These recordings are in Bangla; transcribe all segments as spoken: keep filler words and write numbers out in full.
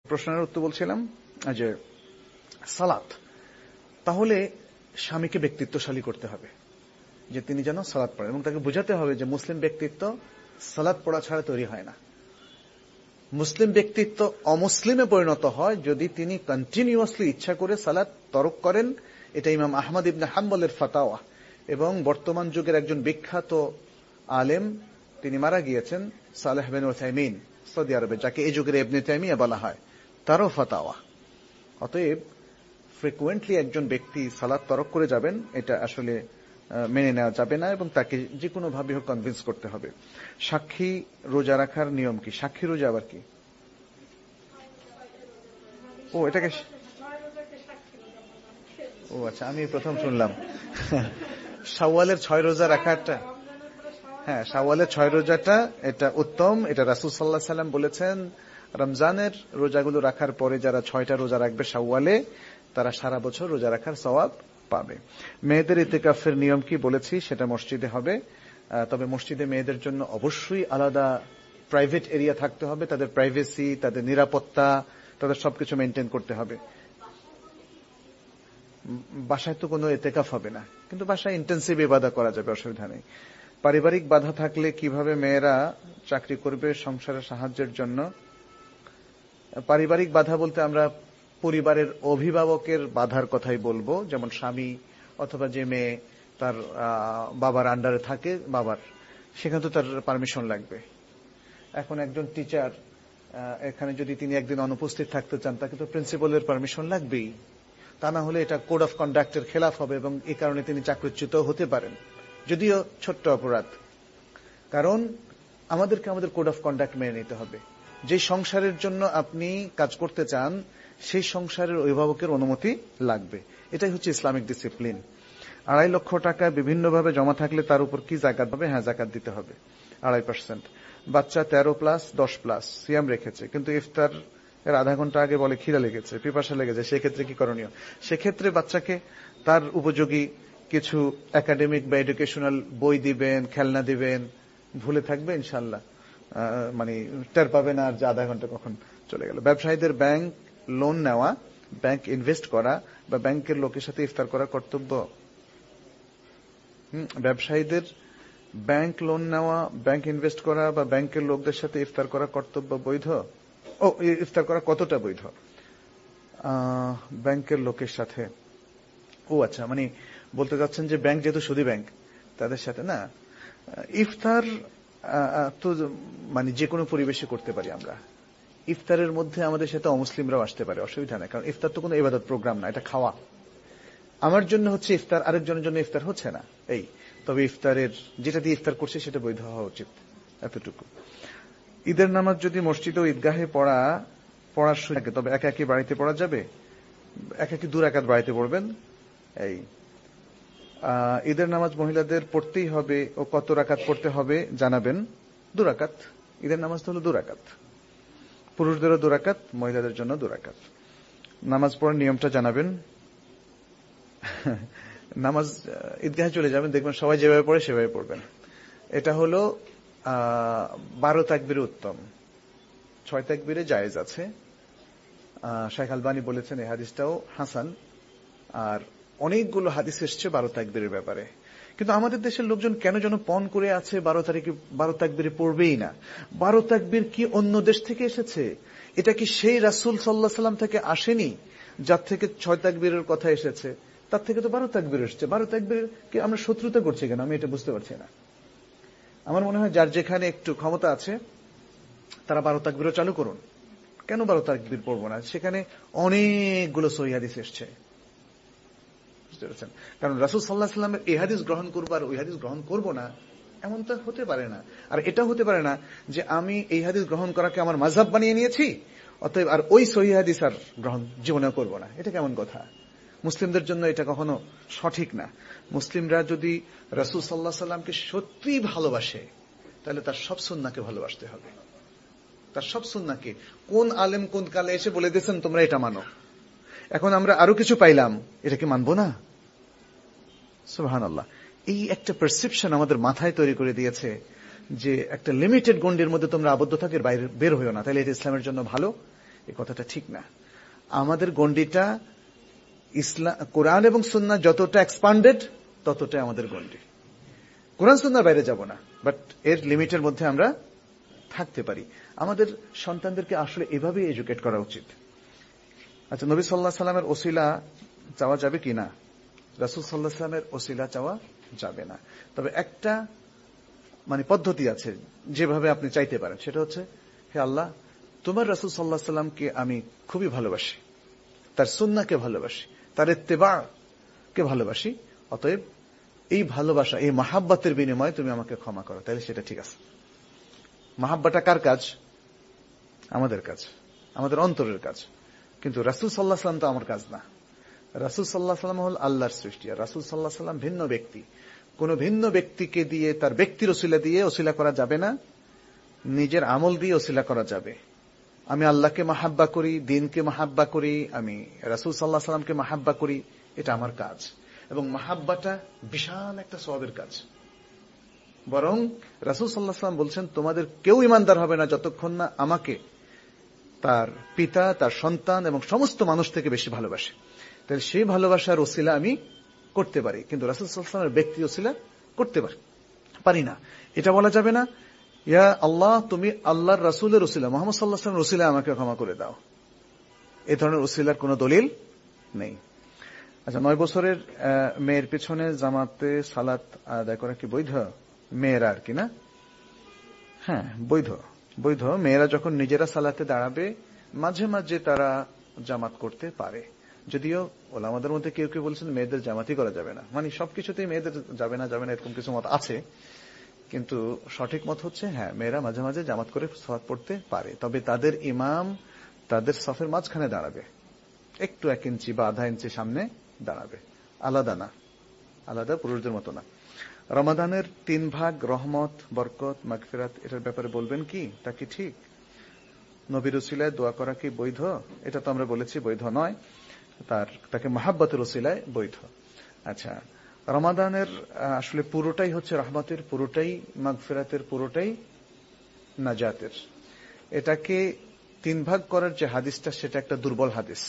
প্রশ্নের উত্তর বলছিলাম যে সালাত, তাহলে স্বামীকে ব্যক্তিত্বশালী করতে হবে যে তিনি যেন সালাত পড়েন, এবং তাকে বোঝাতে হবে যে মুসলিম ব্যক্তিত্ব সালাত পড়া ছাড়া তৈরি হয় না। মুসলিম ব্যক্তিত্ব অমুসলিমে পরিণত হয় যদি তিনি কন্টিনিউয়াসলি ইচ্ছা করে সালাত তরক করেন। এটা ইমাম আহমদ ইবনে হাম্বলের ফাতাওয়া, এবং বর্তমান যুগের একজন বিখ্যাত আলেম, তিনি মারা গিয়েছেন, সালেহ বিন উসাইমিন, সৌদি আরবে, যাকে এই যুগের ইবনে তাইমিয়া বলা হয়, তারও ফাতাওয়া। অতএব ফ্রিকুয়েন্টলি একজন ব্যক্তি সালাত তরক করে যাবেন, এটা আসলে মেনে নেওয়া যাবে না, এবং তাকে যে কোনো ভাবে হোক কনভিন্স করতে হবে। সাক্ষী রোজা রাখার নিয়ম কি? সাক্ষী রোজা আবার কি? ও এটাকে ও আচ্ছা, আমি প্রথম শুনলাম শাওয়ালের ছয় রোজা রাখাটা। হ্যাঁ, শাওয়ালের ছয় রোজাটা এটা উত্তম, এটা রাসূল সাল্লাল্লাহু আলাইহি সাল্লাম বলেছেন। রমজানের রোজাগুলো রাখার পরে যারা ছয়টা রোজা রাখবে শাওয়ালে, তারা সারা বছর রোজা রাখার সওয়াব পাবে। মেয়েদের ইতিকাফের নিয়ম কি বলেছি, সেটা মসজিদে হবে। তবে মসজিদে মেয়েদের জন্য অবশ্যই আলাদা প্রাইভেট এরিয়া থাকতে হবে, তাদের প্রাইভেসি, তাদের নিরাপত্তা, তাদের সবকিছু মেনটেন করতে হবে। বাসায় তো কোনো ইতিকাফ হবে না, কিন্তু বাসায় ইন্টেন্সিভ ইবাদত করা যাবে, অসুবিধা নেই। পারিবারিক বাধা থাকলে কিভাবে মেয়েরা চাকরি করবে সংসারে সাহায্যের জন্য? পারিবারিক বাধা বলতে আমরা পরিবারের অভিভাবকের বাধার কথাই বলবো, যেমন স্বামী অথবা যে মেয়ে তার বাবার আন্ডারে থাকে, বাবার, সেখানে তো তার পারমিশন লাগবে। এখন একজন টিচার এখানে যদি তিনি একদিন অনুপস্থিত থাকতে চান, তাকে তো প্রিন্সিপালের পারমিশন লাগবেই, তা না হলে এটা কোড অফ কন্ডাক্টের খেলাফ হবে, এবং এই কারণে তিনি চাকরিচ্যুত হতে পারেন, যদিও ছোট্ট অপরাধ। কারণ আমাদেরকে আমাদের কোড অফ কন্ডাক্ট মেনে নিতে হবে। যে সংসারের জন্য আপনি কাজ করতে চান, সেই সংসারের অভিভাবকের অনুমতি লাগবে, এটাই হচ্ছে ইসলামিক ডিসিপ্লিন। আড়াই লক্ষ টাকা বিভিন্নভাবে জমা থাকলে তার উপর কি জাকাত হবে? হ্যাঁ, জাকাত দিতে হবে আড়াই পার্সেন্ট। বাচ্চা তেরো প্লাস দশ প্লাস সিয়াম রেখেছে, কিন্তু ইফতার এর আধা ঘন্টা আগে বলে খিদা লেগেছে, পিপাসা লেগেছে, সেক্ষেত্রে কি করণীয়? সেক্ষেত্রে বাচ্চাকে তার উপযোগী কিছু একাডেমিক বা এডুকেশনাল বই দিবেন, খেলনা দিবেন, ভুলে থাকবে ইনশাল্লাহ, মানে টের পাবে না আর যে আধা ঘন্টা কখন চলে গেল। ব্যবসায়ীদের ব্যাংক লোন নেওয়া, ব্যাংক ইনভেস্ট করা বা ব্যাংকের লোকের সাথে ইফতার করা কর্তব্য? ব্যবসায়ীদের ব্যাংক লোন নেওয়া, ব্যাংক ইনভেস্ট করা বা ব্যাংকের লোকদের সাথে ইফতার করা কর্তব্য, বৈধ? ও, ইফতার করা কতটা বৈধ? ব্যাংকের লোকের সাথে, ও আচ্ছা, মানে বলতে চাচ্ছেন যে ব্যাংক যেহেতু সুদী ব্যাংক, তাদের সাথে না ইফতার তো মানে যে কোনো পরিবেশে করতে পারি আমরা। ইফতারের মধ্যে আমাদের সাথে অমুসলিমরাও আসতে পারে, অসুবিধা নেই, কারণ ইফতার তো কোনো ইবাদত প্রোগ্রাম না, এটা খাওয়া। আমার জন্য হচ্ছে ইফতার, আরেকজনের জন্য ইফতার হচ্ছে না, এই। তবে ইফতারের যেটা দিয়ে ইফতার করছে সেটা বৈধ হওয়া উচিত, এতটুকু। ঈদের নামাজ যদি মসজিদে ও ঈদগাহে পড়া পড়ার সুযোগ থাকে, তবে একা একই বাড়িতে পড়া যাবে? একা একই দু রাকাত বাড়িতে পড়বেন, এই। ঈদের নামাজ মহিলাদের পড়তেই হবে ও কত রাকাত পড়তে হবে জানাবেন? দু রাকাত। ঈদের নামাজ তো হলো দু রাকাত, পুরুষদেরও দু রাকাত, মহিলাদের জন্য দু রাকাত। নামাজ পড়ার নিয়মটা জানাবেন? নামাজ ঈদগাহে চলে যাবেন, দেখবেন সবাই যেভাবে পড়ে সেভাবে পড়বেন। এটা হলো বারো তাকবীরে উত্তম, ছয় তাকবীরে জায়েজ আছে। শাইখ আলবানী বলেছেন এই হাদিসটাও হাসান, আর অনেকগুলো হাদিস এসছে বারো তাকবীরের ব্যাপারে। কিন্তু আমাদের দেশের লোকজন কেন যেন পণ করে আছে বারো তারিখে বারো তাকবীরে পড়বেই না। বারো তাকবীর কি অন্য দেশ থেকে এসেছে? এটা কি সেই রাসূল সাল্লাল্লাহু আলাইহি সাল্লাম থেকে আসেনি, যার থেকে ছয় তাকবীরের কথা এসেছে? তার থেকে তো বারো তাকবীর এসেছে। বারো তাকবীর কি আমরা শত্রুতা করছি কেন? আমি এটা বুঝতে পারছি না। আমার মনে হয় যার যেখানে একটু ক্ষমতা আছে তারা বারো তাকবীরও চালু করুন। কেন বারো তাকবীর পড়বো না? সেখানে অনেকগুলো সহিহ হাদিস এসছে, বুঝতে পারছেন? কারণ রাসূল সাল্লাল্লাহু আলাইহি সাল্লামের এই হাদিস গ্রহণ করবো আর ওই হাদিস গ্রহণ করবো না, এমন তো হতে পারে না। আর এটা হতে পারে না যে আমি এই হাদিস গ্রহণ করাকে আমার মাযহাব বানিয়ে নিয়েছি, অতএব আর ওই সহিহ হাদিস আর গ্রহণ জীবনেও করবো না। এটা কেমন কথা? মুসলিমদের জন্য এটা কখনো সঠিক না। মুসলিমরা যদি রাসূল সাল্লাল্লাহু আলাইহি সাল্লামকে সত্যি ভালোবাসে, তাহলে তার সব সুন্নাহকে ভালোবাসতে হবে। তার সব সুন্নাহকে কোন আলেম কোন কালে এসে বলে দিয়েছেন তোমরা এটা মানো, এখন আমরা আরো কিছু পাইলাম, এটাকে মানবো না? সুবহানাল্লাহ। এই একটা পারসেপশন আমাদের মাথায় তৈরি করে দিয়েছে যে একটা লিমিটেড গণ্ডির মধ্যে তোমরা আবদ্ধ থাকো, বাইরে বের হইও না, তাহলে এটা ইসলামের জন্য ভালো, এই কথাটা ঠিক না। আমাদের গণ্ডিটা ইসলাম, কোরআন এবং সুন্নাহ যতটা এক্সপান্ডেড ততটাই আমাদের গণ্ডি। কোরআন সুন্নাহর বাইরে যাব না, বাট এর লিমিটের মধ্যে আমরা থাকতে পারি। আমাদের সন্তানদেরকে আসলে এভাবেই এডুকেট করা উচিত। আচ্ছা, নবী সাল্লাল্লাহু আলাইহি সাল্লামের ওসিলা চাওয়া যাবে কি না? রাসূল সাল্লাল্লাহু আলাইহি সাল্লামের ওসিলা চাওয়া যাবে না। তবে একটা মানে পদ্ধতি আছে যেভাবে আপনি চাইতে পারেন, সেটা হচ্ছে, হে আল্লাহ, তোমার রাসূল সাল্লাল্লাহু আলাইহি সাল্লামকে আমি খুবই ভালোবাসি, তার সুন্নাহকে ভালোবাসি, তার ইত্তেবাকে ভালোবাসি, অতএব এই ভালোবাসা, এই মাহাব্বতের বিনিময়ে তুমি আমাকে ক্ষমা করো। তাহলে সেটা ঠিক আছে। মাহাব্বাটা কার কাজ? আমাদের কাজ, আমাদের অন্তরের কাজ। কিন্তু রাসূল সাল্লাল্লাহু আলাইহি সাল্লাম তো আমার কাজ না। রাসূল সাল্লাল্লাহু আলাইহি সাল্লাম হল আল্লাহর সৃষ্টি, আর রাসূল সাল্লাল্লাহু আলাইহি সাল্লাম ভিন্ন ব্যক্তি। কোন ভিন্ন ব্যক্তিকে দিয়ে, তার ব্যক্তির ওসিলা দিয়ে ওসিলা করা যাবে না, নিজের আমল দিয়ে ওসিলা করা যাবে। আমি আল্লাহকে মাহাব্বা করি, দিনকে মাহাব্বা করি, আমি রাসূল সাল্লাল্লাহু আলাইহি সাল্লামকে মাহাব্বা করি, এটা আমার কাজ। এবং মাহাব্বাটা বিশাল একটা সওয়াবের কাজ। বরং রাসূল সাল্লাল্লাহু আলাইহি সাল্লাম বলছেন, তোমাদের কেউ ঈমানদার হবে না যতক্ষণ না আমাকে তার পিতা, তার সন্তান এবং সমস্ত মানুষ থেকে বেশি ভালোবাসে। তাহলে সেই ভালোবাসার ওসিলা আমি করতে পারি, কিন্তু রাসূল সাল্লাল্লাহু আলাইহি সাল্লামের ব্যক্তি ওসিলা করতে পারি পারি না। এটা বলা যাবে না, ইয়া আল্লাহ, তুমি আল্লাহর রাসূলের ওসিলা, মুহাম্মদ সাল্লাল্লাহু আলাইহি ওয়াসাল্লামের ওসিলা আমাকে ক্ষমা করে দাও। এই ধরনের ওসিলার কোনো দলিল নেই। আচ্ছা, নয় বছরের মেয়ের পেছনে জামাতে সালাত আদায় করা কি বৈধ? মেয়েরা আর কি না? হ্যাঁ, বৈধ। বৈধ। মেয়েরা যখন নিজেরা সালাতে দাঁড়াবে, মাঝে মাঝে তারা জামাত করতে পারে। যদিও ওলামাদের মধ্যে কেউ কেউ বলছেন মেয়েদের জামাতই করা যাবে না, মানে সবকিছুতেই মেয়েদের যাবে না যাবে না এরকম কিছু মত আছে। কিন্তু সঠিক মত হচ্ছে, হ্যাঁ, মেয়েরা মাঝে মাঝে জামাত করে সালাত পড়তে পারে, তবে তাদের ইমাম তাদের সফের মাঝখানে দাঁড়াবে, একটু এক ইঞ্চি বা আধা ইঞ্চি সামনে দাঁড়াবে, আলাদা না, আলাদা পুরুষদের মতো না। রমাদানের তিন ভাগ রহমত, বরকত, মাগফিরাত, এটার ব্যাপারে বলবেন কি? তা কি ঠিক? নবীর উসিলায় দোয়া করা কি বৈধ? এটা তো আমরা বলেছি বৈধ নয়, তার তাকে মাহাব্বতের উসিলায় বৈধ। আচ্ছা, রমাদানের আসলে পুরোটাই হচ্ছে রহমতের, পুরোটাই মাগফিরাতের, পুরোটাই নাজাতের। এটাকে তিন ভাগ করার যে হাদিসটা, সেটা একটা দুর্বল হাদিস।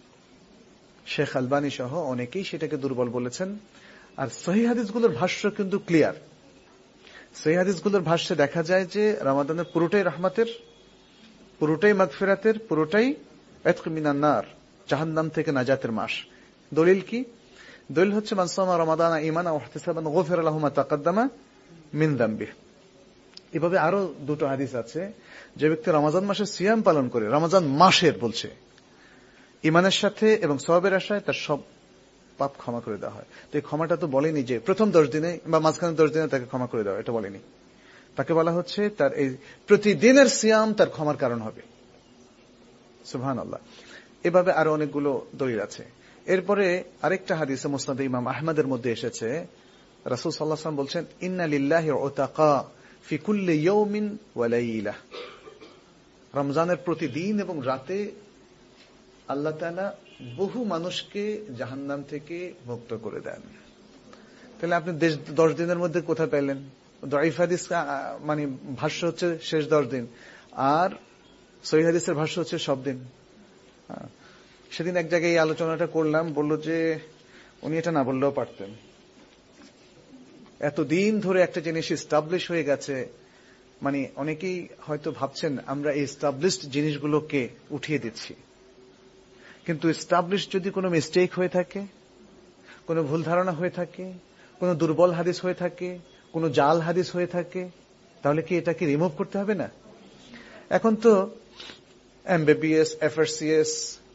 শেখ আলবানী সহ অনেকেই সেটাকে দুর্বল বলেছেন। আর সহিহ হাদিসগুলোর ভাষ্য কিন্তু ক্লিয়ার। সহিহ হাদিসগুলোর ভাষ্যে দেখা যায় যে রমাদানের পুরোটাই রহমতের, পুরোটাই মাগফিরাতের, পুরোটাই ইতক মিনান নার, জাহান্নাম থেকে নাজাতের মাস। দলিল কি? দলিল হচ্ছে, মান সামা রমাদানা ঈমানান ওয়া ইহতিসাবান গুফিরা লাহু মা তাকাদ্দামা মিন যামবিহি। এভাবে আরো দুটো হাদিস আছে, যে ব্যক্তি রমজান মাসে সিয়াম পালন করে, রমজান মাসের বলছে, ঈমানের সাথে এবং সওয়াবের আশায় তার সব পাপ ক্ষমা করে দেওয়া হয়। তো এই ক্ষমাটা তো বলেনি যে প্রথম দশ দিনে বা মাঝখানে দশ দিনে তাকে ক্ষমা করে দেওয়া, এটা বলেনি। তাকে বলা হচ্ছে তার এই প্রতিদিনের সিয়াম তার ক্ষমার কারণ হবে। সুবহানাল্লাহ। এভাবে আরো অনেকগুলো দলিল আছে। এরপরে আরেকটা হাদিসে মুসনাদে ইমাম আহমদের মধ্যে এসেছে, রাসূল সাল্লাল্লাহু আলাইহি ওয়াসাল্লাম বলছেন, ইন্না লিল্লাহি উতাকা ফি কুল্লি ইয়াউমিন ওয়া লাইলা। রমজানের প্রতিদিন এবং রাতে আল্লাহ তাআলা বহু মানুষকে জাহান্নাম থেকে মুক্ত করে দেন। তাহলে আপনি দশ দিনের মধ্যে কোথায় পেলেন? দাঈফ হাদিস মানে ভাষ্য হচ্ছে শেষ দশ দিন, আর সহিহ হাদিসের ভাষ্য হচ্ছে সব দিন। সেদিন এক জায়গায় এই আলোচনাটা করলাম, বলল যে উনি এটা না বললেও পারতেন। এতদিন ধরে একটা জিনিস এস্টাবলিশ হয়ে গেছে, মানে অনেকেই হয়তো ভাবছেন আমরা এই এস্টাবলিশড জিনিসগুলোকে উঠিয়ে দিচ্ছি। কিন্তু এস্টাবলিশ যদি কোনো মিস্টেক হয়ে থাকে, কোনো ভুল ধারণা হয়ে থাকে, কোনো দুর্বল হাদিস হয়ে থাকে, কোনো জাল হাদিস হয়ে থাকে, তাহলে কি এটাকে রিমুভ করতে হবে না? এখন তো এমবিবিএস, এফআরসিএস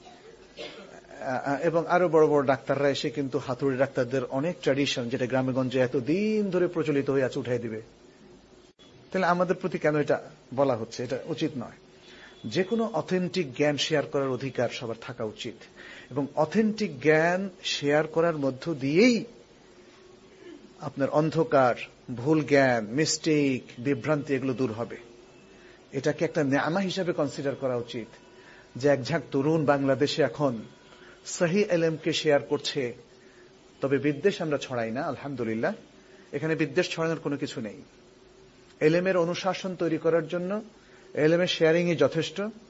এবং আরো বড় বড় ডাক্তাররা এসে কিন্তু হাতুড়ি ডাক্তারদের অনেক ট্র্যাডিশন, যেটা গ্রামে গঞ্জে এতদিন ধরে প্রচলিত হয়ে আছে, উঠাই দিবে। তাহলে আমাদের প্রতি কেন এটা বলা হচ্ছে? এটা উচিত নয়। যে কোনো অথেন্টিক জ্ঞান শেয়ার করার অধিকার সবার থাকা উচিত, এবং অথেন্টিক জ্ঞান শেয়ার করার মধ্য দিয়েই আপনার অন্ধকার, ভুল জ্ঞান, মিস্টেক, বিভ্রান্তি এগুলো দূর হবে। এটাকে একটা নেয়ামা হিসাবে কনসিডার করা উচিত যে এক ঝাঁক তরুণ বাংলাদেশে এখন সহি এলেমকে শেয়ার করছে। তবে বিদ্বেষ আমরা ছড়াই না, আলহামদুলিল্লাহ। এখানে বিদ্বেষ ছড়ানোর কোনো কিছু নেই। এলেমের অনুশাসন তৈরি করার জন্য এলেমের শেয়ারিংই যথেষ্ট।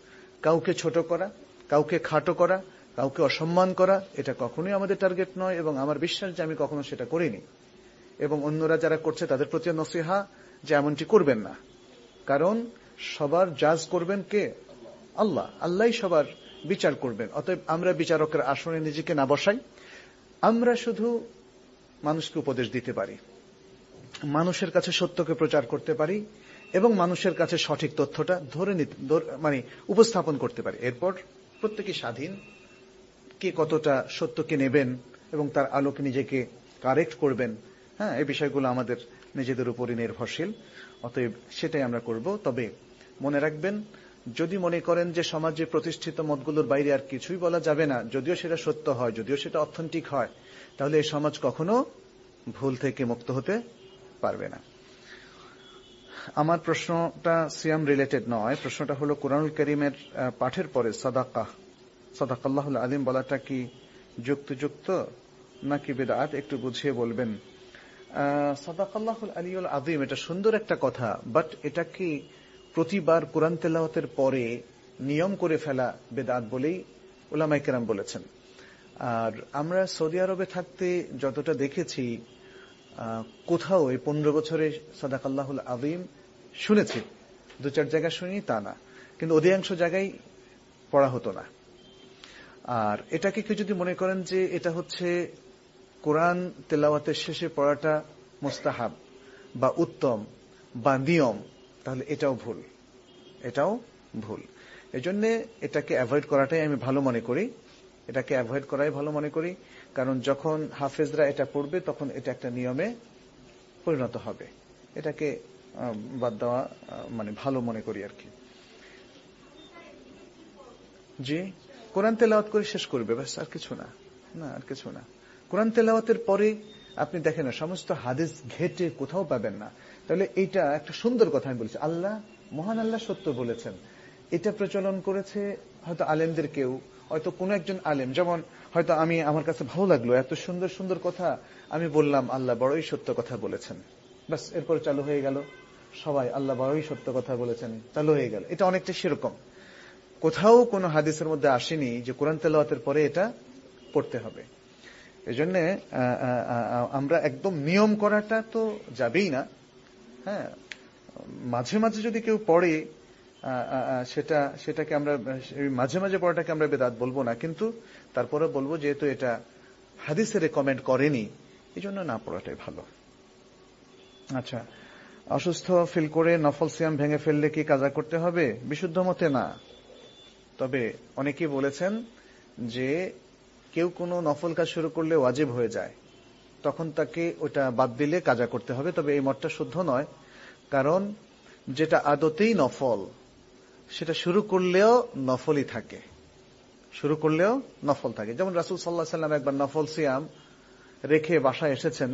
কাউকে ছোট করা, কাউকে খাটো করা, কাউকে অসম্মান করা, এটা কখনোই আমাদের টার্গেট নয়, এবং আমার বিশ্বাস যে আমি কখনো সেটা করিনি। এবং অন্যরা যারা করছে তাদের প্রতি নসিহা যে এমনটি করবেন না, কারণ সবার জাজ করবেন কে? আল্লাহ। আল্লাহই সবার বিচার করবেন। অতএব আমরা বিচারকের আসনে নিজেকে না বসাই, আমরা শুধু মানুষকে উপদেশ দিতে পারি, মানুষের কাছে সত্যকে প্রচার করতে পারি, এবং মানুষের কাছে সঠিক তথ্যটা ধরে নিতে মানে উপস্থাপন করতে পারি। এরপর প্রত্যেকে স্বাধীন কে কতটা সত্যকে নেবেন এবং তার আলোকে নিজেকে কারেক্ট করবেন। হ্যাঁ, এই বিষয়গুলো আমাদের নিজেদের উপরই নির্ভরশীল। অতএব সেটাই আমরা করব। তবে মনে রাখবেন, যদি মনে করেন যে সমাজে প্রতিষ্ঠিত মতগুলোর বাইরে আর কিছুই বলা যাবে না, যদিও সেটা সত্য হয়, যদিও সেটা অথেন্টিক হয়, তাহলে এই সমাজ কখনো ভুল থেকে মুক্ত হতে পারবে না। আমার প্রশ্নটা সিয়াম রিলেটেড নয়, প্রশ্নটা হলো কুরআনুল কারীমের পাঠের পরে সাদাকা সাদাকাল্লাহুল আযীম বলাটা কি যুক্তিযুক্ত নাকি বিদআত, একটু বুঝিয়ে বলবেন। সাদাকাল্লাহুল আলিয়ুল আযীম এটা সুন্দর একটা কথা, বাট এটা কি প্রতিবার কোরআন তেলাওয়াতের পরে নিয়ম করে ফেলা বিদআত বলেই উলামায়ে কেরাম বলেছেন। আর আমরা সৌদি আরবে থাকতে যতটা দেখেছি, কোথাও এই পনেরো বছরে সাদাকাল্লাহুল আযীম শুনেছি, দু চার জায়গায় শুনি তা না, কিন্তু অধিকাংশ জায়গায় পড়া হতো না। আর এটাকে কেউ যদি মনে করেন যে এটা হচ্ছে কোরআন তেলাওয়াতের শেষে পড়াটা মুস্তাহাব বা উত্তম বা নিয়ম, তাহলে এটাও ভুল, এটাও ভুল। এজন্য এটাকে অ্যাভয়েড করাটাই আমি ভালো মনে করি, এটাকে অ্যাভয়েড করাই ভালো মনে করি। কারণ যখন হাফেজরা এটা পড়বে তখন এটা একটা নিয়মে পরিণত হবে, এটাকে বাদ দেওয়া মানে ভালো মনে করি আর কি। জি, কোরআন তেলাওয়াত করে শেষ করবে, ব্যাস, আর কিছু না, না আর কিছু না। কোরআন তেলাওয়াতের পরে আপনি দেখেন না, সমস্ত হাদিস ঘেটে কোথাও পাবেন না। তাহলে এইটা একটা সুন্দর কথা আমি বলছি, আল্লাহ মহান আল্লাহ সত্য বলেছেন, এটা প্রচলন করেছে হয়তো আলেমদের কেউ, হয়তো কোন একজন আলেম, যেমন হয়তো আমি আমার কাছে ভালো লাগলো এত সুন্দর সুন্দর কথা, আমি বললাম আল্লাহ বড়ই সত্য কথা বলেছেন, বাস, এরপর চালু হয়ে গেল সবাই আল্লাহ বড়ই সত্য কথা বলেছেন, চালু হয়ে গেল। এটা অনেকটা সেরকম, কোথাও কোন হাদিসের মধ্যে আসেনি যে কোরআন তেলাওয়াতের পরে এটা পড়তে হবে। এজন্য আমরা একদম নিয়ম করাটা তো যাবেই না। হ্যাঁ, মাঝে মাঝে যদি কেউ পড়ে সেটা সেটাকে আমরা মাঝে মাঝে পড়াটাকে আমরা বেদাত বলবো না, কিন্তু তারপরে বলবো যেহেতু এটা হাদিসে রেকমেন্ড করেনি, এই জন্য না পড়াটাই ভালো। আচ্ছা, অসুস্থ ফিল করে নফল সিয়াম ভেঙে ফেললে কি কাজা করতে হবে? বিশুদ্ধ মতে না, তবে অনেকেই বলেছেন যে কেউ কোনো নফল কাজ শুরু করলে ওয়াজিব হয়ে যায়, তখন তাকে ওটা বাদ দিলে কাজা করতে হবে। তবে এই মতটা শুদ্ধ নয়, কারণ যেটা আদতেই নফল সেটা শুরু করলেও নফলই থাকে, শুরু করলেও নফল থাকে। যেমন রাসূল সাল্লাল্লাহু আলাইহি ওয়াসাল্লাম একবার নফল সিয়াম রেখে বাসায় এসেছেন,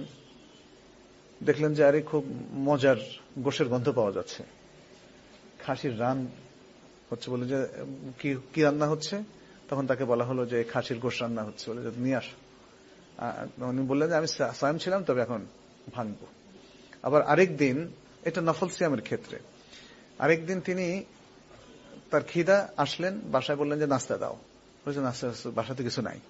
দেখলেন যে আরে খুব মজার গোশের গন্ধ পাওয়া যাচ্ছে, খাসির রান হচ্ছে, বলে যে কি রান্না হচ্ছে? তখন তাকে বলা হলো যে খাসির গোশ রান্না হচ্ছে, বলে যে নিয়ে আসো। উনি বললেন যে আমি সায়াম ছিলাম, তবে এখন ভাঙবো। আবার আরেক দিন, এটা নফল সিয়ামের ক্ষেত্রে, আরেকদিন তিনি তার খিদা আসলেন, বাসায় বললেন যে নাস্তা দাও, বলছে নাস্তা বাসাতে কিছু নাই।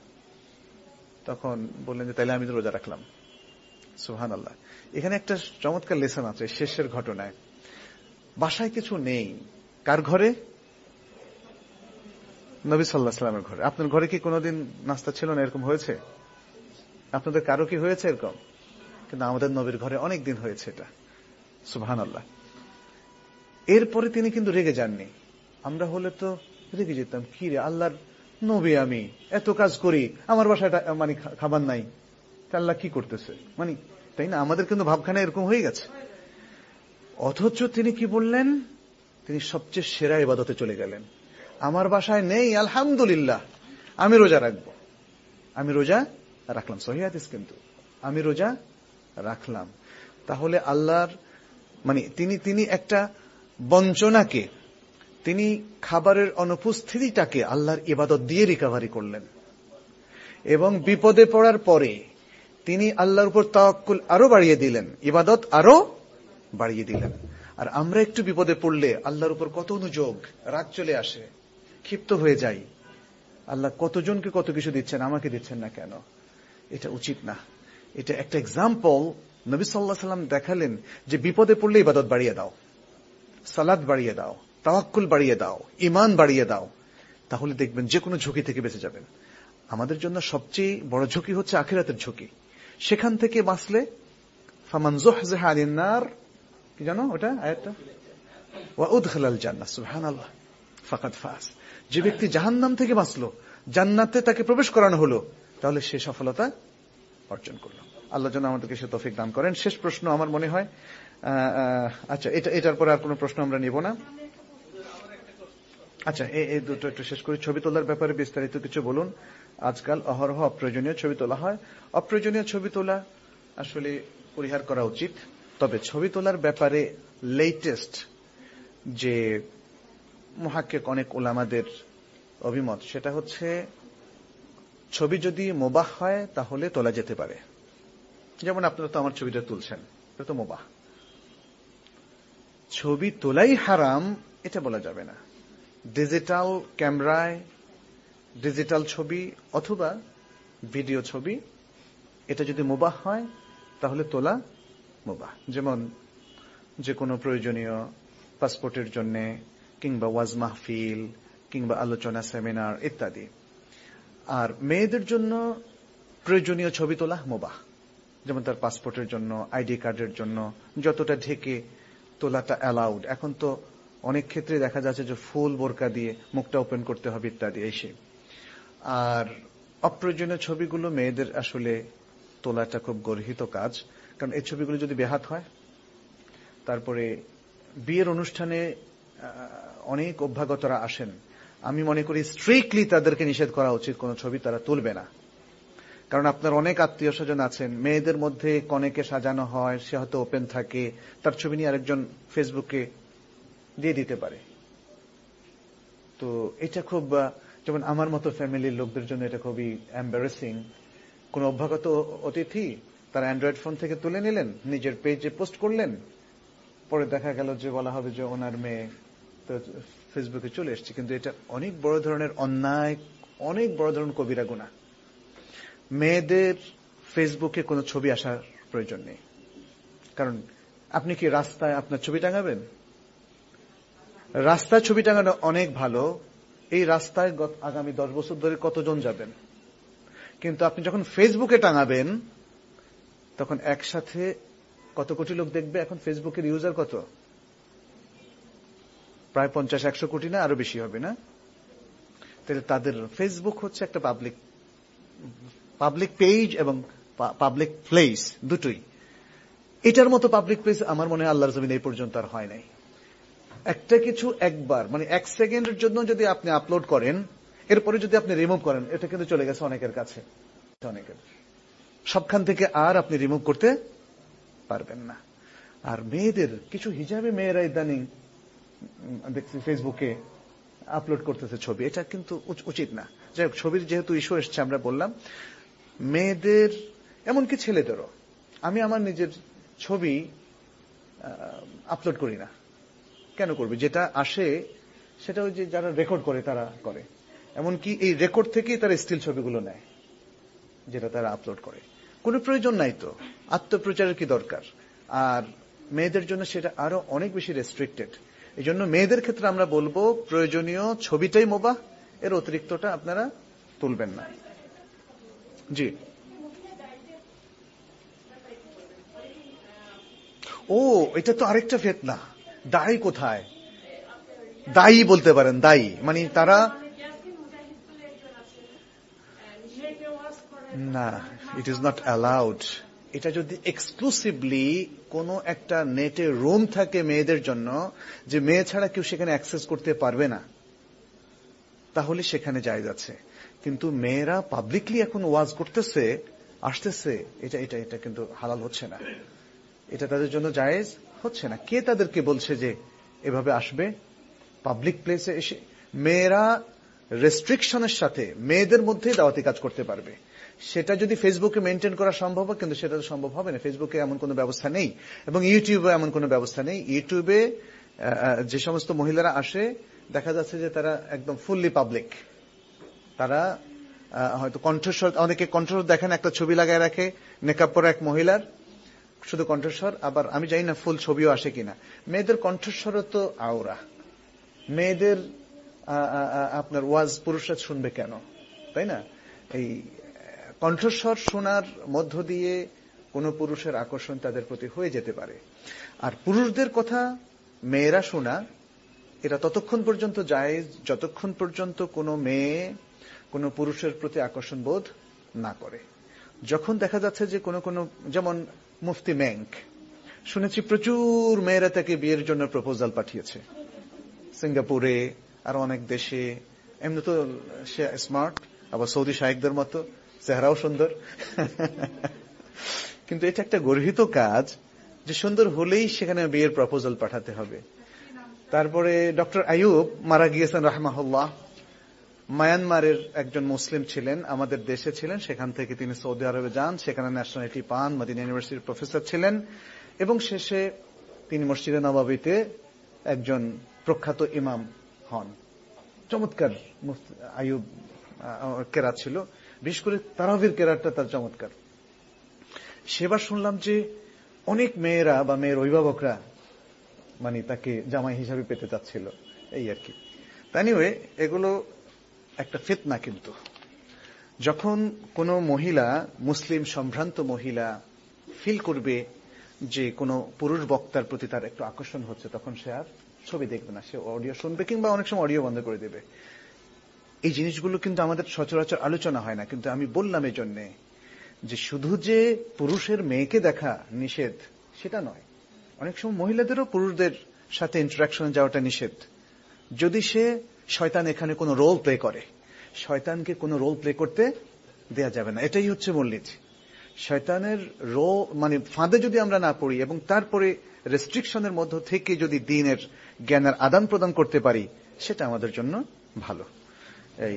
তখন বললেন যে তাইলে আমি তো রোজা রাখলাম। সুবহানাল্লাহ। এখানে একটা চমৎকার লেসন আছে শেষের ঘটনায়। বাসায় কিছু নেই, কার ঘরে? নবী সাল্লাল্লাহু আলাইহি ওয়াসাল্লামের ঘরে। আপনার ঘরে কি কোনোদিন নাস্তা ছিল না? এরকম হয়েছে? আপনাদের কারো কি হয়েছে এরকম? কিন্তু আমাদের নবীর ঘরে অনেক দিন হয়েছে এটা। সুবহানাল্লাহ। এরপরে তিনি কিন্তু রেগে যাননি। আমরা হলে তো রেগে যেতাম, কি রে আল্লাহর নবী, আমি এত কাজ করি, আমার বাসায় মানে খাবার নাই, আল্লাহ কি করতেছে, মানে তাই না? আমাদের কিন্তু ভাবখানা এরকম হয়ে গেছে। অথচ তিনি কি বললেন? তিনি সবচেয়ে সেরা ইবাদতে চলে গেলেন। আমার বাসায় নেই, আলহামদুলিল্লাহ, আমি রোজা রাখবো, আমি রোজা রাখলাম। সহিহ হাদিস, কিন্তু আমি রোজা রাখলাম। তাহলে আল্লাহর মানে তিনি তিনি একটা বঞ্চনাকে, তিনি খাবারের অনুপস্থিতিটাকে আল্লাহর ইবাদত দিয়ে রিকভারি করলেন, এবং বিপদে পড়ার পরে তিনি আল্লাহর উপর তাওয়াক্কুল আরো বাড়িয়ে দিলেন, ইবাদত আরো বাড়িয়ে দিলেন। আর আমরা একটু বিপদে পড়লে আল্লাহর উপর কত অনুযোগ, রাগ চলে আসে, ক্ষিপ্ত হয়ে যাই, আল্লাহ কতজনকে কত কিছু দিচ্ছেন, আমাকে দিচ্ছেন না কেন? এটা উচিত না। এটা একটা এক্সাম্পল নবী সাল্লাল্লাহু আলাইহি ওয়াসাল্লাম দেখালেন যে বিপদে পড়লে ইবাদত বাড়িয়ে দাও, সালাত বাড়িয়ে দাও, তাওয়াক্কুল বাড়িয়ে দাও, ঈমান বাড়িয়ে দাও, তাহলে দেখবেন যে কোনো ঝুঁকি থেকে বেঁচে যাবেন। আমাদের জন্য সবচেয়ে বড় ঝুঁকি হচ্ছে আখিরাতের ঝুঁকি। সেখান থেকে বাঁচলে ফামান যুহযিহা আনিন নার, কি জানো ওটা আয়াতটা, ওয়া উদখিলাল জান্নাহ, সুবহানাল্লাহ, ফাকাদ ফাজ। যে ব্যক্তি জাহান্নাম থেকে বাঁচলো, জান্নাতে তাকে প্রবেশ করানো হলো, তাহলে সে সফলতা অর্জন করলো। আল্লাহ যেন আমাদেরকে সে তৌফিক দান করেন। শেষ প্রশ্ন আমার মনে হয়, আচ্ছা এটা এটার পরে আর কোনো প্রশ্ন আমরা নিব না। আচ্ছা এই দুটো একটু শেষ করি। ছবি তোলার ব্যাপারে বিস্তারিত কিছু বলুন। আজকাল অহরহ অপ্রয়োজনীয় ছবি তোলা হয়। অপ্রয়োজনীয় ছবি তোলা আসলে পরিহার করা উচিত। তবে ছবি তোলার ব্যাপারে লেটেস্ট যে মুহাক্কিক অনেক উলামাদের অভিমত, সেটা হচ্ছে ছবি যদি মুবাহ হয় তাহলে তোলা যেতে পারে। যেমন আপনারা তো আমার ছবিটা তুলছেন, এটা তো মুবাহ। ছবি তোলাই হারাম এটা বলা যাবে না। ডিজিটাল ক্যামেরায় ডিজিটাল ছবি অথবা ভিডিও ছবি, এটা যদি মুবাহ হয় তাহলে তোলা মুবাহ। যেমন যে কোনো প্রয়োজনীয় পাসপোর্টের জন্য, কিংবা ওয়াজ মাহফিল, কিংবা আলোচনা, সেমিনার ইত্যাদি। আর মেয়েদের জন্য প্রয়োজনীয় ছবি তোলা মুবাহ, যেমন তার পাসপোর্টের জন্য, আইডি কার্ডের জন্য যতটা ঢেকে তোলাটা অ্যালাউড। এখন তো অনেক ক্ষেত্রে দেখা যাচ্ছে যে ফুল বোরকা দিয়ে মুখটা ওপেন করতে হবে ইত্যাদি এসে। আর অপ্রয়োজনীয় ছবিগুলো মেয়েদের আসলে তোলাটা খুব গর্হিত কাজ, কারণ এই ছবিগুলো যদি বেহাত হয়। তারপরে বিয়ের অনুষ্ঠানে অনেক অভ্যাগতরা আসেন, আমি মনে করি স্ট্রিক্টলি তাদেরকে নিষেধ করা উচিত, কোনো ছবি তারা তুলবে না। কারণ আপনার অনেক আত্মীয় স্বজন আছেন, মেয়েদের মধ্যে কনেকে সাজানো হয়, সে হয়তো ওপেন থাকে, তার ছবি নিয়ে আরেকজন ফেসবুকে দিয়ে দিতে পারে। তো এটা খুব, যেমন আমার মতো ফ্যামিলির লোকদের জন্য এটা খুবই এম্বারেসিং। কোন অভ্যাগত অতিথি তার অ্যান্ড্রয়েড ফোন থেকে তুলে নিলেন, নিজের পেজে পোস্ট করলেন, পরে দেখা গেল যে বলা হবে যে ওনার মেয়ে তো ফেসবুকে চলে এসছে। কিন্তু এটা অনেক বড় ধরনের অন্যায়, অনেক বড় ধরনের কবিরা গুনাহ। মেয়েদের ফেসবুকে কোনো ছবি আসার প্রয়োজন নেই। কারণ আপনি কি রাস্তায় আপনার ছবি টাঙাবেন? রাস্তায় ছবি টাঙানো অনেক ভালো, এই রাস্তায় আগামী দশ বছর ধরে কতজন যাবেন। কিন্তু আপনি যখন ফেসবুকে টাঙাবেন তখন একসাথে কত কোটি লোক দেখবে। এখন ফেসবুকের ইউজার কত? প্রায় পঞ্চাশ একশো কোটি, না আরো বেশি হবে না? তাহলে তাদের ফেসবুক হচ্ছে একটা পাবলিক পাবলিক পেজ এবং পাবলিক প্লেস, দুটোই। এটার মতো পাবলিক প্লেস আমার মনে হয় আল্লাহর জমিনে এই পর্যন্ত আর হয় নাই। একটা কিছু একবার, মানে এক সেকেন্ডের জন্য যদি আপনি আপলোড করেন, এরপরে যদি আপনি রিমুভ করেন, এটা কিন্তু চলে গেছে অনেকের কাছে, অনেকের সবখান থেকে আর আপনি রিমুভ করতে পারবেন না। আর মেয়েদের কিছু হিজাবে মেয়েরা ইদানিং দেখছি ফেসবুকে আপলোড করতেছে ছবি, এটা কিন্তু উচিত না। যাই হোক, ছবির যেহেতু ইস্যু এসছে, আমরা বললাম মেয়েদের, এমনকি ছেলেদেরও। আমি আমার নিজের ছবি আপলোড করি না। কেন করবে? যেটা আসে সেটা ওই যে যারা রেকর্ড করে তারা করে, এমনকি এই রেকর্ড থেকেই তারা স্টিল ছবিগুলো নেয় যেটা তারা আপলোড করে। কোনো প্রয়োজন নাই তো, আত্মপ্রচারের কি দরকার? আর মেয়েদের জন্য সেটা আরো অনেক বেশি রেস্ট্রিক্টেড। এই জন্য মেয়েদের ক্ষেত্রে আমরা বলবো প্রয়োজনীয় ছবিটাই মুবাহ, এর অতিরিক্তটা আপনারা তুলবেন না। জি, ও এটা তো আরেকটা ফিতনা। দায়ী কোথায়? দায়ী বলতে পারেন, দায়ী মানে তারা না, ইট ইজ নট অ্যালাউড। এটা যদি এক্সক্লুসিভলি কোনো একটা নেটে রুম থাকে মেয়েদের জন্য, যে মেয়ে ছাড়া কেউ সেখানে অ্যাক্সেস করতে পারবে না, তাহলে সেখানে জায়েজ আছে। কিন্তু মেয়েরা পাবলিকলি এখন ওয়াজ করতেছে, আসতেছে, এটা এটা এটা কিন্তু হালাল হচ্ছে না, এটা তাদের জন্য জায়েজ হচ্ছে না। কে তাদেরকে বলছে যে এভাবে আসবে পাবলিক প্লেসে এসে? মেয়েরা রেস্ট্রিকশনের সাথে মেয়েদের মধ্যেই দাওয়াতি কাজ করতে পারবে। সেটা যদি ফেসবুকে মেনটেন করা সম্ভব হয়, কিন্তু সেটা তো সম্ভব হবে না। ফেসবুকে এমন কোনো ব্যবস্থা নেই, এবং ইউটিউবে এমন কোনো ব্যবস্থা নেই। ইউটিউবে যে সমস্ত মহিলারা আসে, দেখা যাচ্ছে যে তারা একদম ফুললি পাবলিক। তারা হয়তো কণ্ঠস্বর, অনেকে কণ্ঠস্বর দেখেন একটা ছবি লাগায় রাখে মেকআপ পরা এক মহিলার, শুধু কণ্ঠস্বর। আবার আমি জানি না ফুল ছবিও আসে কিনা। মেয়েদের কণ্ঠস্বরও তো আওরা। মেয়েদের আপনার ওয়াজ পুরুষরা শুনবে কেন, তাই না? এই কণ্ঠস্বর শোনার মধ্য দিয়ে কোন পুরুষের আকর্ষণ তাদের প্রতি হয়ে যেতে পারে। আর পুরুষদের কথা মেয়েরা শোনা, এটা ততক্ষণ পর্যন্ত জায়েজ যতক্ষণ পর্যন্ত কোনো মেয়ে কোনো পুরুষের প্রতি আকর্ষণ বোধ না করে। যখন দেখা যাচ্ছে যে কোনো কোনো, যেমন মুফতি মেঙ্ক, শুনেছি প্রচুর মেয়েরা তাকে বিয়ের জন্য প্রপোজাল পাঠিয়েছে সিঙ্গাপুরে আর অনেক দেশে। এমনি তো সে স্মার্ট, আবার সৌদি শায়েকদের মতো, চেহারাও সুন্দর। কিন্তু এটা একটা গর্হিত কাজ যে সুন্দর হলেই সেখানে বিয়ের প্রপোজাল পাঠাতে হবে। তারপরে ডক্টর আইয়ুব মারা গিয়েছেন রাহমাহুল্লাহ, মায়ানমারের একজন মুসলিম ছিলেন, আমাদের দেশে ছিলেন, সেখান থেকে তিনি সৌদি আরবে যান, সেখানে ন্যাশনালিটি পান, মদিনা ইউনিভার্সিটির প্রফেসর ছিলেন এবং শেষে তিনি মসজিদে নববীতে একজন প্রখ্যাত ইমাম হন। চমৎকার আইয়ুব কেরাত ছিল, বিশেষ করে তারাবির কেরাতটা তার চমৎকার। সেবার শুনলাম যে অনেক মেয়েরা বা মেয়ের অভিভাবকরা মানে তাকে জামাই হিসাবে পেতে চাচ্ছিল, এই আর কি। এনিওয়ে, এগুলো একটা ফিতনা। কিন্তু যখন কোনো মহিলা, মুসলিম সম্ভ্রান্ত মহিলা ফিল করবে যে কোনো পুরুষ বক্তার প্রতি তার একটু আকর্ষণ হচ্ছে, তখন সে আর ছবি দেখবে না, সে অডিও শুনবে, কিংবা অনেক সময় অডিও বন্ধ করে দেবে। এই জিনিসগুলো কিন্তু আমাদের সচরাচর আলোচনা হয় না। কিন্তু আমি বললাম এই জন্যে যে শুধু যে পুরুষের মেয়েকে দেখা নিষেধ সেটা নয়, অনেক সময় মহিলাদেরও পুরুষদের সাথে ইন্টারাকশনে যাওয়াটা নিষেধ। যদি সে শয়তান এখানে কোনো রোল প্লে করে, শয়তানকে কোনো রোল প্লে করতে দেয়া যাবে না। এটাই হচ্ছে মূলনীতি। শয়তানের রো মানে ফাঁদে যদি আমরা না পড়ি এবং তারপরে রেস্ট্রিকশনের মধ্য থেকে যদি দ্বীনের জ্ঞানের আদান প্রদান করতে পারি, সেটা আমাদের জন্য ভালো। এই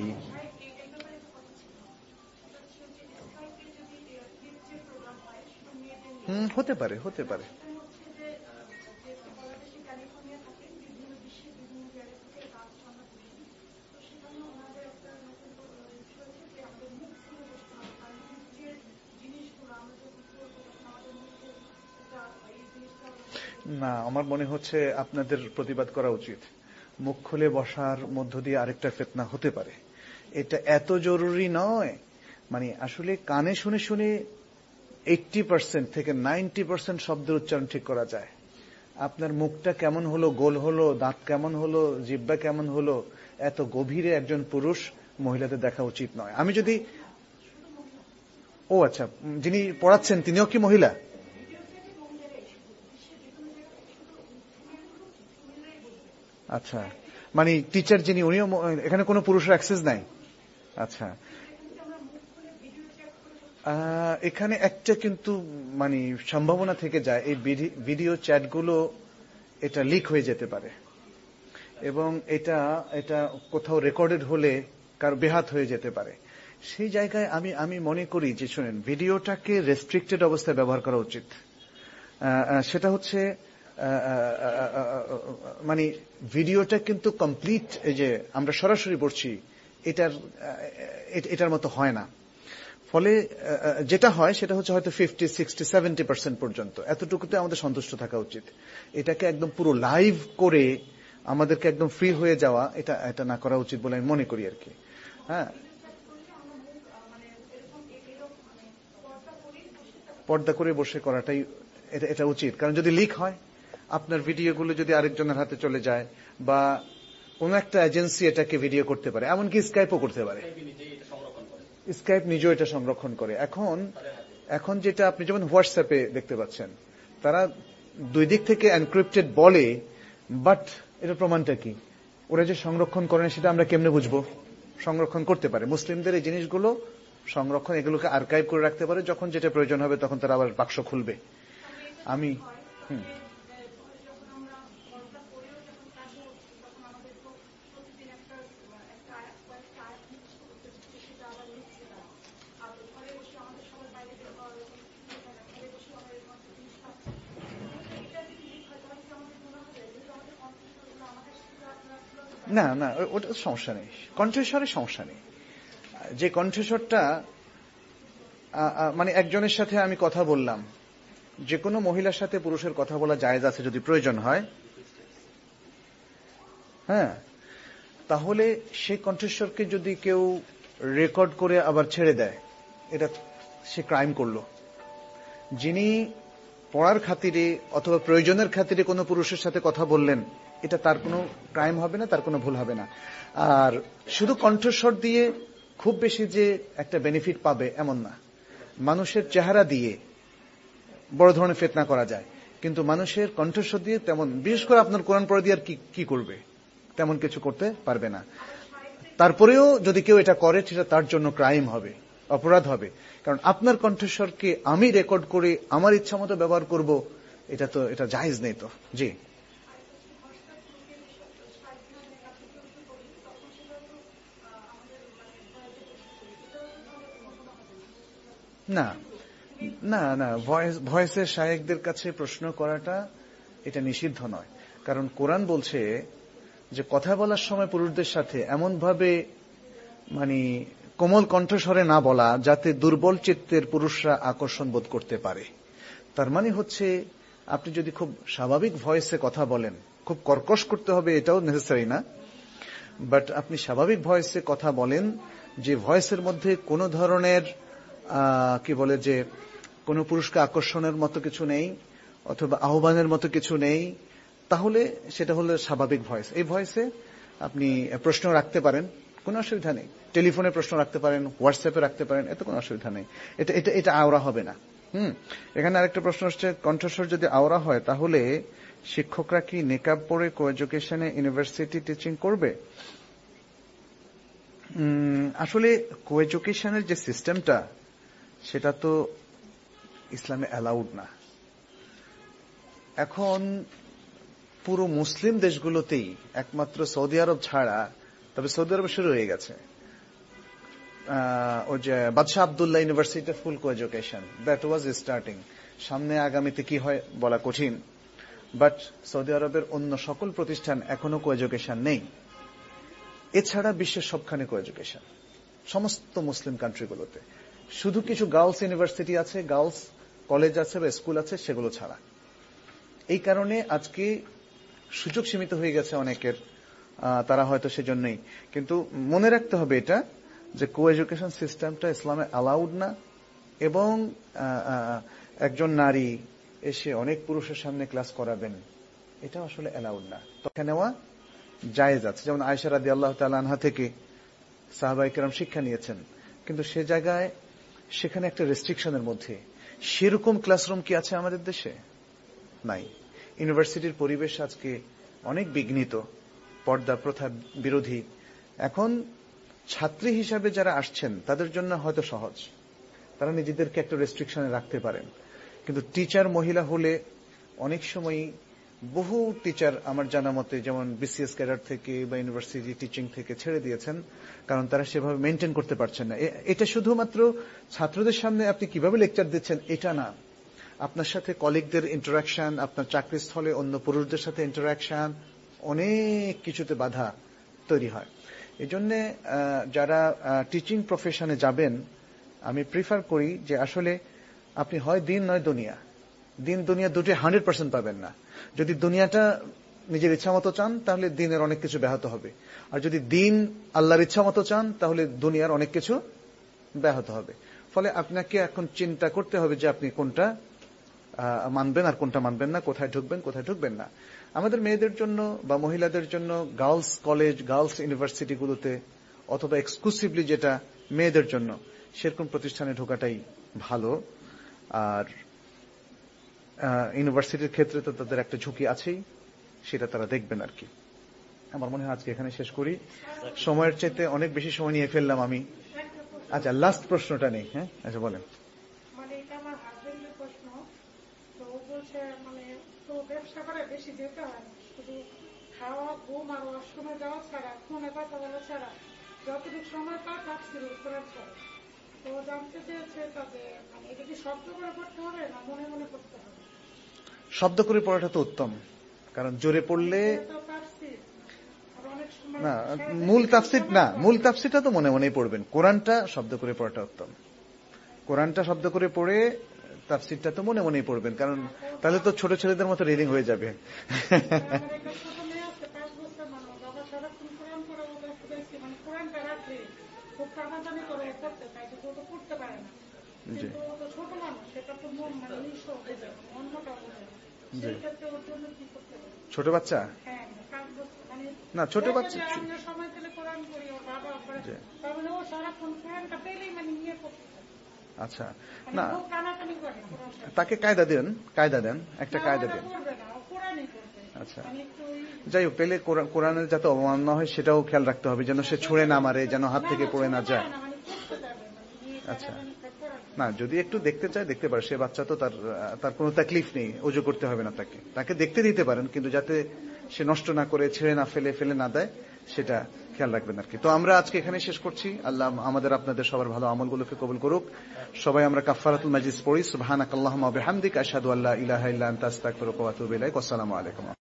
হুম হতে পারে, হতে পারে। না, আমার মনে হচ্ছে আপনাদের প্রতিবাদ করা উচিত। মুখ খুলে বসার মধ্য দিয়ে আরেকটা ফিতনা হতে পারে, এটা এত জরুরি নয়। মানে আসলে কানে শুনে শুনে এইট্টি পার্সেন্ট থেকে নাইনটি পার্সেন্ট শব্দের উচ্চারণ ঠিক করা যায়। আপনার মুখটা কেমন হলো, গোল হলো, দাঁত কেমন হলো, জিহ্বা কেমন হলো, এত গভীরে একজন পুরুষ মহিলাদের দেখা উচিত নয়। আমি যদি, ও আচ্ছা, যিনি পড়াচ্ছেন তিনিও কি মহিলা? আচ্ছা, মানে টিচার যিনি, উনিও, এখানে কোনো পুরুষের অ্যাক্সেস নাই? আচ্ছা, এখানে একটা কিন্তু মানে সম্ভাবনা থেকে যায়, এই ভিডিও চ্যাটগুলো এটা লিক হয়ে যেতে পারে এবং এটা এটা কোথাও রেকর্ডেড হলে কারো বেহাত হয়ে যেতে পারে। সেই জায়গায় আমি আমি মনে করি যে শুনেন, ভিডিওটাকে রেস্ট্রিক্টেড অবস্থায় ব্যবহার করা উচিত। সেটা হচ্ছে মানে ভিডিওটা কিন্তু কমপ্লিট, এই যে আমরা সরাসরি বলছি, এটার এটার মতো হয় না। ফলে যেটা হয় সেটা হচ্ছে হয়তো ফিফটি সিক্সটি সেভেন্টি পার্সেন্ট পর্যন্ত, এতটুকুতে আমাদের সন্তুষ্ট থাকা উচিত। এটাকে একদম পুরো লাইভ করে আমাদেরকে একদম ফ্রি হয়ে যাওয়া, এটা এটা না করা উচিত বলে আমি মনে করি আর কি। হ্যাঁ, পর্দা করে বসে করাটাই এটা এটা উচিত। কারণ যদি লিক হয়, আপনার ভিডিওগুলো যদি আরেকজনের হাতে চলে যায়, বা কোন একটা এজেন্সি এটাকে ভিডিও করতে পারে, এমনকি স্কাইপও করতে পারে, স্কাইপ নিজেও এটা সংরক্ষণ করে। এখন এখন যেটা আপনি যেমন হোয়াটসঅ্যাপে দেখতে পাচ্ছেন, তারা দুই দিক থেকে এনক্রিপ্টেড বলে, বাট এটা প্রমাণটা কি? ওরা যে সংরক্ষণ করেন সেটা আমরা কেমনে বুঝবো? সংরক্ষণ করতে পারে। মুসলিমদের এই জিনিসগুলো সংরক্ষণ, এগুলোকে আর্কাইভ করে রাখতে পারে, যখন যেটা প্রয়োজন হবে তখন তারা আবার বাক্স খুলবে। আমি হুম না না ওটা সমস্যা নেই, কণ্ঠস্বরের সমস্যা নেই। যে কণ্ঠস্বরটা মানে একজনের সাথে আমি কথা বললাম, যে কোনো মহিলার সাথে পুরুষের কথা বলা জায়েজ আছে যদি প্রয়োজন হয়, হ্যাঁ, তাহলে সেই কণ্ঠস্বরকে যদি কেউ রেকর্ড করে আবার ছেড়ে দেয়, এটা সে ক্রাইম করলো। যিনি পড়ার খাতিরে অথবা প্রয়োজনের খাতিরে কোনো পুরুষের সাথে কথা বললেন, এটা তার কোনো ক্রাইম হবে না, তার কোনো ভুল হবে না। আর শুধু কণ্ঠস্বর দিয়ে খুব বেশি যে একটা বেনিফিট পাবে এমন না। মানুষের চেহারা দিয়ে বড় ধরনের ফিতনা করা যায়, কিন্তু মানুষের কণ্ঠস্বর দিয়ে তেমন, বিশেষ করে আপনার কোরআন পড়া দিয়ে আর কি করবে, তেমন কিছু করতে পারবে না। তারপরেও যদি কেউ এটা করে, সেটা তার জন্য ক্রাইম হবে, অপরাধ হবে। কারণ আপনার কণ্ঠস্বরকে আমি রেকর্ড করে আমার ইচ্ছা মতো ব্যবহার করব, এটা তো এটা জায়েজ নেই তো। জি না না না ভয়েস ভয়েসের শায়েখদের কাছে প্রশ্ন করাটা এটা নিষিদ্ধ নয়। কারণ কোরআন বলছে যে কথা বলার সময় পুরুষদের সাথে এমন ভাবে মানে কোমল কণ্ঠস্বরে না বলা যাতে দুর্বল চিত্তের পুরুষরা আকর্ষণ বোধ করতে পারে। তার মানে হচ্ছে আপনি যদি খুব স্বাভাবিক ভয়েসে কথা বলেন, খুব কর্কশ করতে হবে এটাও নেসেসারি না, বাট আপনি স্বাভাবিক ভয়েসে কথা বলেন, যে ভয়েসের মধ্যে কোনো ধরনের কি বলে যে কোনো পুরুষকে আকর্ষণের মতো কিছু নেই অথবা আহ্বানের মতো কিছু নেই, তাহলে সেটা হলো স্বাভাবিক ভয়েস। এই ভয়েসে আপনি প্রশ্ন রাখতে পারেন, কোনো অসুবিধা নেই। টেলিফোনে প্রশ্ন রাখতে পারেন, হোয়াটসঅ্যাপে রাখতে পারেন, এতে কোনো অসুবিধা নেই। এটা এটা এটা আওরা হবে না। হুম এখানে আরেকটা প্রশ্ন হচ্ছে, কণ্ঠস্বর যদি আওরা হয় তাহলে শিক্ষকরা কি নিকাব পরে কো-এডুকেশনে ইউনিভার্সিটি টিচিং করবে? আসলে কো-এডুকেশনের যে সিস্টেমটা, সেটা তো ইসলামে অ্যালাউড না। এখন পুরো মুসলিম দেশগুলোতেই একমাত্র সৌদি আরব ছাড়া, তবে সৌদি আরবে শুরু হয়ে গেছে ওই যে বাদশাহ Abdullah university full co-education, that was starting. সামনে আগামীতে কি হয় বলা কঠিন, বাট সৌদি আরবের অন্য সকল প্রতিষ্ঠান এখনো কো-এডুকেশন নেই। এছাড়া বিশ্বের সবখানে কো-এডুকেশন, সমস্ত মুসলিম কান্ট্রিগুলোতে। শুধু কিছু গার্লস ইউনিভার্সিটি আছে, গার্লস কলেজ আছে বা স্কুল আছে, সেগুলো ছাড়া। এই কারণে আজকে সুযোগ সীমিত হয়ে গেছে অনেকের, তারা হয়তো সেজন্যই। কিন্তু মনে রাখতে হবে এটা যে কো-এডুকেশন সিস্টেমটা ইসলামে অ্যালাউড না, এবং একজন নারী এসে অনেক পুরুষের সামনে ক্লাস করাবেন, এটা আসলে অ্যালাউড না। তখন নেওয়া জায়েজ আছে, যেমন আয়েশা রাদিয়াল্লাহু তাআলা আনহা থেকে সাহাবায়ে কেরাম শিক্ষা নিয়েছেন, কিন্তু সে জায়গায় সেখানে একটা রেস্ট্রিকশনের মধ্যে। সেরকম ক্লাসরুম কি আছে আমাদের দেশে? নাই। ইউনিভার্সিটির পরিবেশ আজকে অনেক বিঘ্নিত, পর্দা প্রথা বিরোধী। এখন ছাত্রী হিসাবে যারা আসছেন তাদের জন্য হয়তো সহজ, তারা নিজেদেরকে একটা রেস্ট্রিকশনে রাখতে পারেন, কিন্তু টিচার মহিলা হলে অনেক সময় বহু টিচার আমার জানা মতে যেমন বিসিএস ক্যাডার থেকে বা ইউনিভার্সিটি টিচিং থেকে ছেড়ে দিয়েছেন, কারণ তারা সেভাবে মেনটেন করতে পারছেন না। এটা শুধুমাত্র ছাত্রদের সামনে আপনি কিভাবে লেকচার দিচ্ছেন এটা না, আপনার সাথে কলিগদের ইন্টারাকশন, আপনার চাকরিস্থলে অন্য পুরুষদের সাথে ইন্টারাকশন, অনেক কিছুতে বাধা তৈরি হয়। এই জন্যে যারা টিচিং প্রফেশনে যাবেন, আমি প্রিফার করি যে আসলে আপনি হয় দিন নয় দুনিয়া, দিন দুনিয়া দুটি হান্ড্রেড পার্সেন্ট পাবেন না। যদি দুনিয়াটা নিজের ইচ্ছা মতো চান তাহলে দিনের অনেক কিছু ব্যাহত হবে, আর যদি দিন আল্লাহর ইচ্ছা মতো চান তাহলে দুনিয়ার অনেক কিছু ব্যাহত হবে। ফলে আপনাকে এখন চিন্তা করতে হবে যে আপনি কোনটা মানবেন আর কোনটা মানবেন না, কোথায় ঢুকবেন কোথায় ঢুকবেন না। আমাদের মেয়েদের জন্য বা মহিলাদের জন্য গার্লস কলেজ, গার্লস ইউনিভার্সিটিগুলোতে অথবা এক্সক্লুসিভলি যেটা মেয়েদের জন্য, সেরকম প্রতিষ্ঠানে ঢোকাটাই ভালো। আর ইউনিভার্সিটির ক্ষেত্রে তো তাদের একটা ঝুঁকি আছেই, সেটা তারা দেখবেন আর কি। আমার মনে হয় আজকে এখানে শেষ করি, সময়ের চাইতে অনেক বেশি সময় নিয়ে ফেললাম আমি। আচ্ছা, লাস্ট প্রশ্নটা নেই। হ্যাঁ, আচ্ছা বলেন। মানে এটা আমার হাজবেন্ডের প্রশ্ন। তো ও বলছে মানে তো ব্যবসা করে বেশি যেতে হয় না, শুধু খাওয়া, ঘুম আর ওয়াশরুমে যাওয়া ছাড়া, ফোনে কথা বলা ছাড়া যতটুকু সময় পায় তার কোরআন পড়ে। তো জানতে চেয়েছে তাদের মানে এটা কি শব্দ করে পড়তে হবে না মনে মনে পড়তে হবে? শব্দ করে পড়াটা তো উত্তম, কারণ জোরে পড়লে আর অনেক সময় না মূল তাফসির না, মূল তাফসিরটা তো মনে মনেই পড়বেন। কোরআনটা শব্দ করে পড়াটা উত্তম। কোরআনটা শব্দ করে পড়ে তাফসিরটা তো মনে মনেই পড়বেন, কারণ তাহলে তো ছোট ছেলেদের মতো রিডিং হয়ে যাবে। ছোট বাচ্চা না, ছোট বাচ্চা আচ্ছা না, তাকে কায়দা দেন, কায়দা দেন, একটা কায়দা দেন। আচ্ছা যাই হোক, পেলে কোরআনের যাতে অবমাননা হয় সেটাও খেয়াল রাখতে হবে, যেন সে ছুঁড়ে না মারে, যেন হাত থেকে পড়ে না যায়। আচ্ছা না, যদি একটু দেখতে চায় দেখতে পারে, সে বাচ্চা তো, তার তার কোনো তাকলিফ নেই, ওযু করতে হবে না তাকে, তাকে দেখতে দিতে পারেন, কিন্তু যাতে সে নষ্ট না করে, ছেড়ে না ফেলে ফেলে না দেয়, সেটা খেয়াল রাখবেন আর কি। তো আমরা আজকে এখানে শেষ করছি। আল্লাহ আমাদের আপনাদের সবার ভালো আমলগুলোকে কবুল করুক। সবাই আমরা কাফারাতুল মাজলিস পড়ি। সুবহানাকাল্লাহুম্মা ওয়া বিহামদিকা আশহাদু আল্লা ইলাহা ইল্লা আনতা আস্তাগফিরুকা ওয়া আতুবু ইলাইক। আসসালামু আলাইকুম।